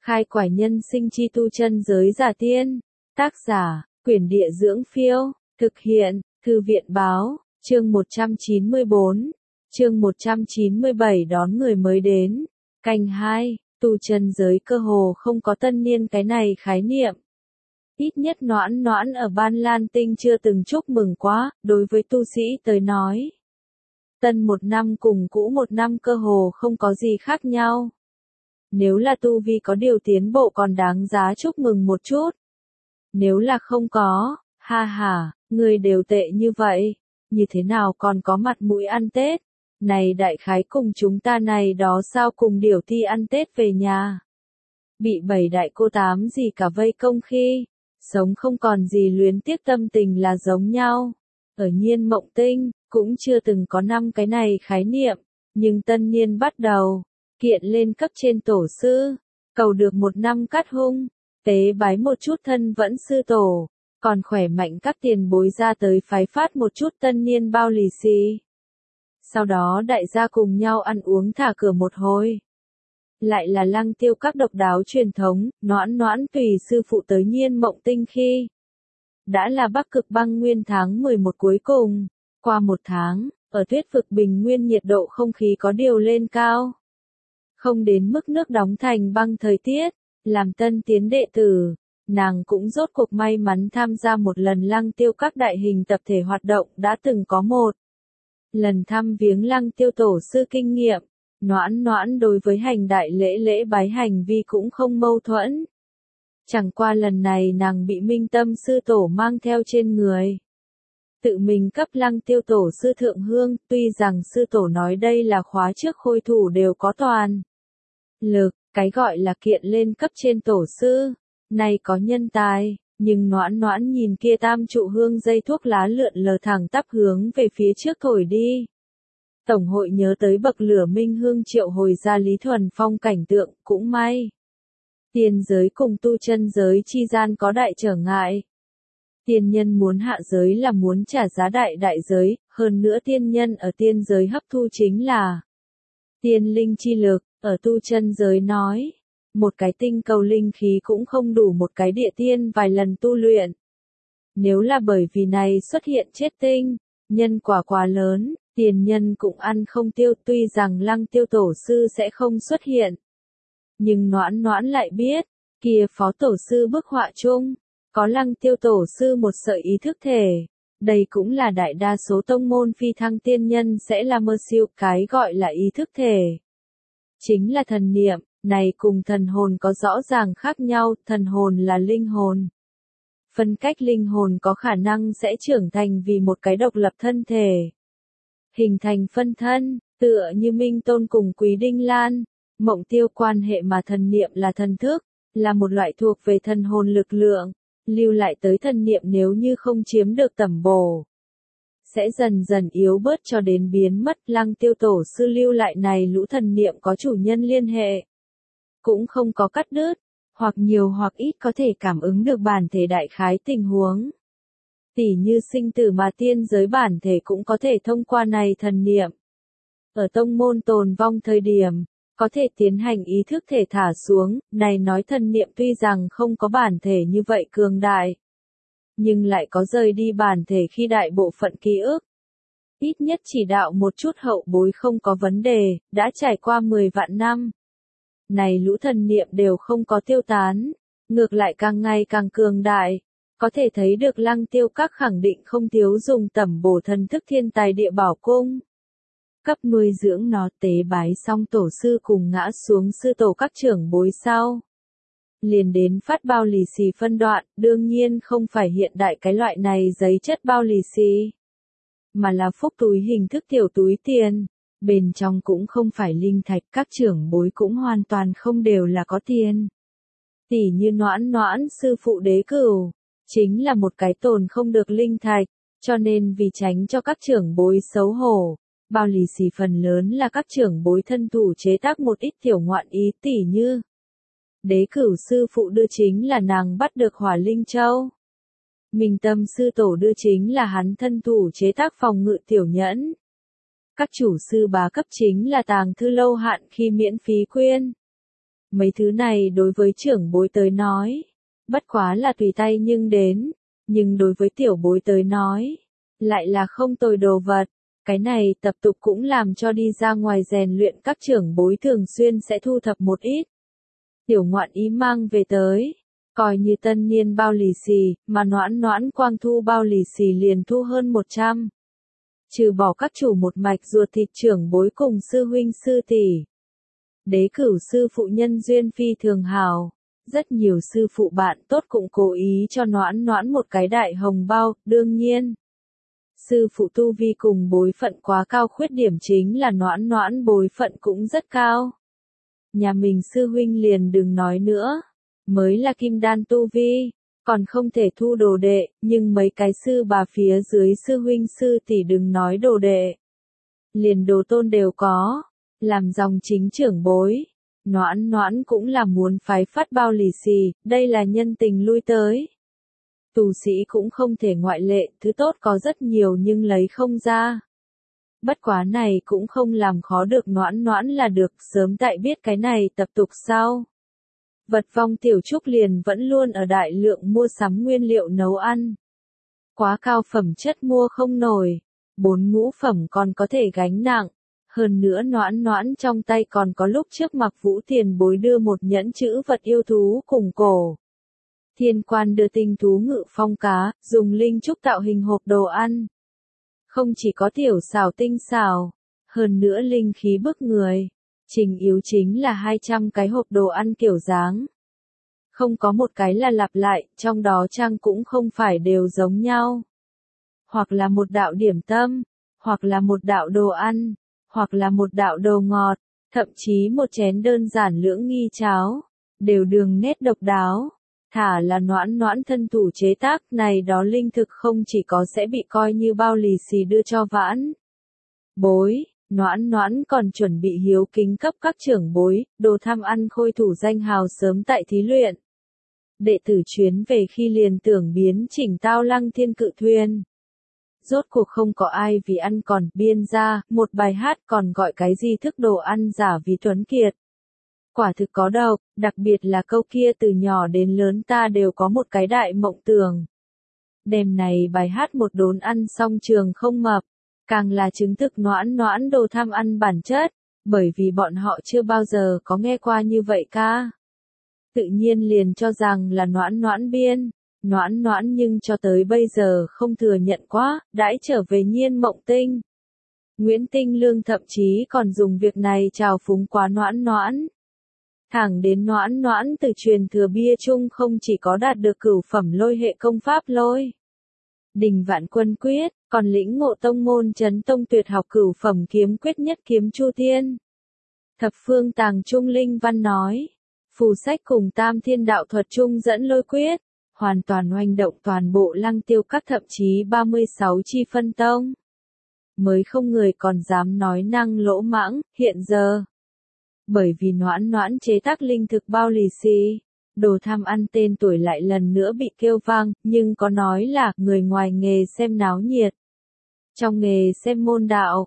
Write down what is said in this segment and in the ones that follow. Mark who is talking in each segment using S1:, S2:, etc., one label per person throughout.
S1: Khai quải nhân sinh chi tu chân giới giả tiên. Tác giả, Quyển Địa Dưỡng Phiêu. Thực hiện, Thư viện báo, chương 194. Chương 197 đón người mới đến. Canh 2, tu chân giới cơ hồ không có tân niên cái này khái niệm. Ít nhất Noãn Noãn ở Ban Lan Tinh chưa từng chúc mừng quá, đối với tu sĩ tới nói. Tân một năm cùng cũ một năm cơ hồ không có gì khác nhau. Nếu là tu vi có điều tiến bộ còn đáng giá chúc mừng một chút. Nếu là không có, ha ha, người đều tệ như vậy, như thế nào còn có mặt mũi ăn Tết? Này đại khái cùng chúng ta này đó sao cùng điểu ti ăn Tết về nhà. Bị 7 đại cô 8 gì cả vây công khi, sống không còn gì luyến tiếc tâm tình là giống nhau. Ở Nhiên Mộng Tinh, cũng chưa từng có 5 cái này khái niệm, nhưng tân niên bắt đầu, kiện lên cấp trên tổ sư, cầu được một năm cát hung, tế bái một chút thân vẫn sư tổ, còn khỏe mạnh các tiền bối ra tới phái phát một chút tân niên bao lì xì. Sau đó đại gia cùng nhau ăn uống thả cửa một hồi. Lại là Lăng Tiêu các độc đáo truyền thống, Noãn Noãn tùy sư phụ tới Nhiên Mộng Tinh khi. Đã là Bắc Cực băng nguyên tháng 11 cuối cùng, qua một tháng, ở tuyết vực bình nguyên nhiệt độ không khí có điều lên cao. Không đến mức nước đóng thành băng thời tiết, làm tân tiến đệ tử, nàng cũng rốt cuộc may mắn tham gia một lần Lăng Tiêu các đại hình tập thể hoạt động đã từng có một lần thăm viếng Lăng Tiêu tổ sư kinh nghiệm. Noãn Noãn đối với hành đại lễ bái hành vi cũng không mâu thuẫn. Chẳng qua lần này nàng bị Minh Tâm sư tổ mang theo trên người. Tự mình cấp Lăng Tiêu tổ sư thượng hương, tuy rằng sư tổ nói đây là khóa trước khôi thủ đều có toàn lực, cái gọi là kiện lên cấp trên tổ sư, này có nhân tài, nhưng Noãn Noãn nhìn kia tam trụ hương dây thuốc lá lượn lờ thẳng tắp hướng về phía trước thổi đi. Tổng hội nhớ tới bậc lửa minh hương triệu hồi ra Lý Thuần Phong cảnh tượng, cũng may. Tiên giới cùng tu chân giới chi gian có đại trở ngại. Tiên nhân muốn hạ giới là muốn trả giá đại giới, hơn nữa tiên nhân ở tiên giới hấp thu chính là tiên linh chi lực, ở tu chân giới nói. Một cái tinh cầu linh khí cũng không đủ một cái địa tiên vài lần tu luyện. Nếu là bởi vì này xuất hiện chết tinh, nhân quả quá lớn. Tiền nhân cũng ăn không tiêu, tuy rằng Lăng Tiêu tổ sư sẽ không xuất hiện. Nhưng Noãn Noãn lại biết, kia phó tổ sư bức họa chung, có Lăng Tiêu tổ sư một sợi ý thức thể. Đây cũng là đại đa số tông môn phi thăng tiên nhân sẽ là mơ siêu, cái gọi là ý thức thể. Chính là thần niệm, này cùng thần hồn có rõ ràng khác nhau, thần hồn là linh hồn. Phân cách linh hồn có khả năng sẽ trưởng thành vì một cái độc lập thân thể. Hình thành phân thân, tựa như Minh Tôn cùng Quý Đinh Lan, Mộng Tiêu quan hệ mà thần niệm là thần thức, là một loại thuộc về thần hồn lực lượng, lưu lại tới thần niệm nếu như không chiếm được tẩm bổ. Sẽ dần dần yếu bớt cho đến biến mất. Lăng Tiêu tổ sư lưu lại này lũ thần niệm có chủ nhân liên hệ. Cũng không có cắt đứt, hoặc nhiều hoặc ít có thể cảm ứng được bản thể đại khái tình huống. Tỉ như sinh tử mà tiên giới bản thể cũng có thể thông qua này thần niệm. Ở tông môn tồn vong thời điểm, có thể tiến hành ý thức thể thả xuống, này nói thần niệm tuy rằng không có bản thể như vậy cường đại. Nhưng lại có rời đi bản thể khi đại bộ phận ký ức. Ít nhất chỉ đạo một chút hậu bối không có vấn đề, đã trải qua 10 vạn năm. Này lũ thần niệm đều không có tiêu tán, ngược lại càng ngày càng cường đại. Có thể thấy được Lăng Tiêu các khẳng định không thiếu dùng tẩm bổ thần thức thiên tài địa bảo cung. Cấp nuôi dưỡng nó tế bái xong tổ sư cùng ngã xuống sư tổ các trưởng bối sau. Liền đến phát bao lì xì phân đoạn, đương nhiên không phải hiện đại cái loại này giấy chất bao lì xì. Mà là phúc túi hình thức tiểu túi tiền. Bên trong cũng không phải linh thạch, các trưởng bối cũng hoàn toàn không đều là có tiền. Tỉ như Noãn Noãn sư phụ Đế Cửu. Chính là một cái tồn không được linh thạch, cho nên vì tránh cho các trưởng bối xấu hổ, bao lì xì phần lớn là các trưởng bối thân thủ chế tác một ít tiểu ngoạn ý tỉ như. Đế Cửu sư phụ đưa chính là nàng bắt được Hỏa Linh Châu. Minh Tâm sư tổ đưa chính là hắn thân thủ chế tác phòng ngự tiểu nhẫn. Các chủ sư bá cấp chính là tàng thư lâu hạn khi miễn phí quyên. Mấy thứ này đối với trưởng bối tới nói, bất quá là tùy tay nhưng đến, nhưng đối với tiểu bối tới nói, lại là không tồi đồ vật. Cái này tập tục cũng làm cho đi ra ngoài rèn luyện các trưởng bối thường xuyên sẽ thu thập một ít. Tiểu ngoạn ý mang về tới, coi như tân niên bao lì xì, mà Noãn quang thu bao lì xì liền thu hơn 100. Trừ bỏ các chủ một mạch ruột thịt trưởng bối cùng sư huynh sư tỷ. Đế cửu sư phụ nhân duyên phi thường hào, rất nhiều sư phụ bạn tốt cũng cố ý cho Noãn một cái đại hồng bao, đương nhiên. Sư phụ tu vi cùng bối phận quá cao, khuyết điểm chính là Noãn bối phận cũng rất cao. Nhà mình sư huynh liền đừng nói nữa, mới là kim đan tu vi, còn không thể thu đồ đệ, nhưng mấy cái sư bà phía dưới sư huynh sư tỷ đừng nói đồ đệ. Liền đồ tôn đều có, làm dòng chính trưởng bối. Noãn cũng là muốn phái phát bao lì xì, đây là nhân tình lui tới. Tu sĩ cũng không thể ngoại lệ, thứ tốt có rất nhiều nhưng lấy không ra. Bất quá này cũng không làm khó được Noãn là được, sớm tại biết cái này tập tục sau. Vật vong tiểu trúc liền vẫn luôn ở đại lượng mua sắm nguyên liệu nấu ăn. Quá cao phẩm chất mua không nổi, 4 ngũ phẩm còn có thể gánh nặng. Hơn nữa Noãn trong tay còn có lúc trước Mặc Vũ tiền bối đưa một nhẫn chữ vật yêu thú cùng cổ. Thiên quan đưa tinh thú ngự phong cá, dùng linh trúc tạo hình hộp đồ ăn. Không chỉ có tiểu xảo tinh xảo, hơn nữa linh khí bức người. Trình yếu chính là 200 cái hộp đồ ăn kiểu dáng. Không có một cái là lặp lại, trong đó trang cũng không phải đều giống nhau. Hoặc là một đạo điểm tâm, hoặc là một đạo đồ ăn, hoặc là một đạo đồ ngọt, thậm chí một chén đơn giản lưỡng nghi cháo, đều đường nét độc đáo. Thả là Noãn thân thủ chế tác này đó linh thực không chỉ có sẽ bị coi như bao lì xì đưa cho vãn bối, Noãn còn chuẩn bị hiếu kính cấp các trưởng bối, đồ tham ăn khôi thủ danh hào sớm tại thí luyện. Đệ tử chuyến về khi liền tưởng biến chỉnh Tao Lăng Thiên Cự Thuyền. Rốt cuộc không có ai vì ăn còn biên ra, một bài hát còn gọi cái gì thức đồ ăn giả vì tuấn kiệt. Quả thực có độc, đặc biệt là câu kia từ nhỏ đến lớn ta đều có một cái đại mộng tưởng. Đêm này bài hát một đốn ăn xong trường không mập, càng là chứng thực Noãn đồ tham ăn bản chất, bởi vì bọn họ chưa bao giờ có nghe qua như vậy ca. Tự nhiên liền cho rằng là Noãn biên, Noãn nhưng cho tới bây giờ không thừa nhận quá, đãi trở về Nhiên Mộng Tinh. Nguyễn Tinh Lương thậm chí còn dùng việc này trào phúng quá Noãn. Thẳng đến Noãn từ truyền thừa bia chung không chỉ có đạt được cửu phẩm lôi hệ công pháp lôi Đình Vạn Quân Quyết, còn lĩnh ngộ tông môn chấn tông tuyệt học cửu phẩm kiếm quyết nhất kiếm Chu Thiên. Thập phương tàng trung linh văn nói, phù sách cùng tam thiên đạo thuật chung dẫn lôi quyết, hoàn toàn hoành động toàn bộ Lăng Tiêu các thậm chí 36 chi phân tông. Mới không người còn dám nói năng lỗ mãng, hiện giờ. Bởi vì Noãn chế tác linh thực bao lì xì, đồ tham ăn tên tuổi lại lần nữa bị kêu vang, nhưng có nói là người ngoài nghề xem náo nhiệt. Trong nghề xem môn đạo,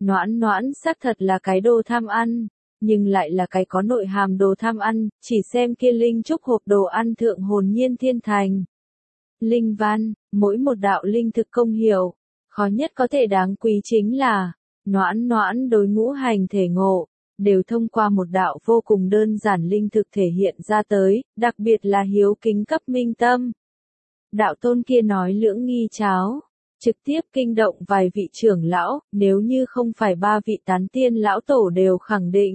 S1: Noãn xác thật là cái đồ tham ăn, nhưng lại là cái có nội hàm đồ tham ăn, chỉ xem kia linh trúc hộp đồ ăn thượng hồn nhiên thiên thành. Linh văn, mỗi một đạo linh thực công hiệu, khó nhất có thể đáng quý chính là, Noãn đối ngũ hành thể ngộ, đều thông qua một đạo vô cùng đơn giản linh thực thể hiện ra tới, đặc biệt là hiếu kính cấp minh tâm. Đạo tôn kia nói lưỡng nghi cháo, trực tiếp kinh động vài vị trưởng lão, nếu như không phải 3 vị tán tiên lão tổ đều khẳng định.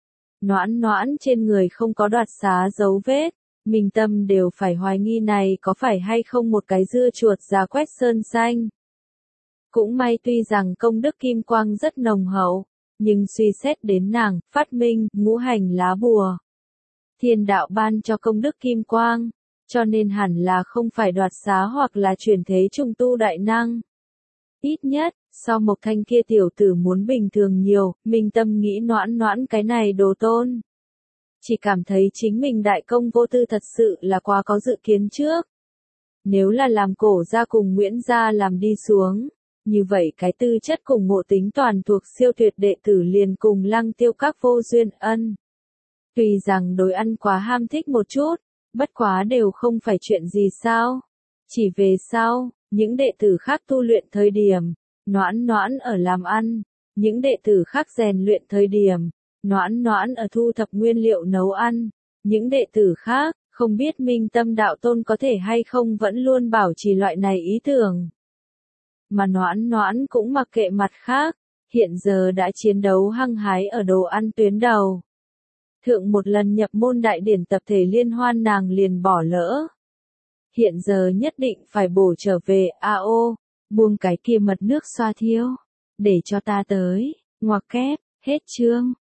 S1: Noãn trên người không có đoạt xá dấu vết, minh tâm đều phải hoài nghi này có phải hay không một cái dưa chuột già quét sơn xanh. Cũng may tuy rằng công đức kim quang rất nồng hậu, nhưng suy xét đến nàng, phát minh, ngũ hành lá bùa. Thiên đạo ban cho công đức kim quang, cho nên hẳn là không phải đoạt xá hoặc là chuyển thế trùng tu đại năng. Ít nhất, so Mộc Thanh kia tiểu tử muốn bình thường nhiều, minh tâm nghĩ Noãn cái này đồ tôn. Chỉ cảm thấy chính mình đại công vô tư thật sự là quá có dự kiến trước. Nếu là làm Cổ gia cùng Nguyễn gia làm đi xuống, như vậy cái tư chất cùng ngộ tính toàn thuộc siêu tuyệt đệ tử liền cùng Lăng Tiêu các vô duyên ân. Tuy rằng đối ăn quá ham thích một chút, bất quá đều không phải chuyện gì sao. Chỉ về sau, những đệ tử khác tu luyện thời điểm, Noãn Noãn ở làm ăn, những đệ tử khác rèn luyện thời điểm, Noãn Noãn ở thu thập nguyên liệu nấu ăn, những đệ tử khác, không biết Minh Tâm Đạo Tôn có thể hay không vẫn luôn bảo trì loại này ý tưởng. Mà Noãn Noãn cũng mặc kệ mặt khác, hiện giờ đã chiến đấu hăng hái ở đồ ăn tuyến đầu. Thượng một lần nhập môn đại điển tập thể liên hoan nàng liền bỏ lỡ. Hiện giờ nhất định phải bổ trở về, buông cái kia mật nước xoa thiêu, để cho ta tới, ngoặc kép, hết chương.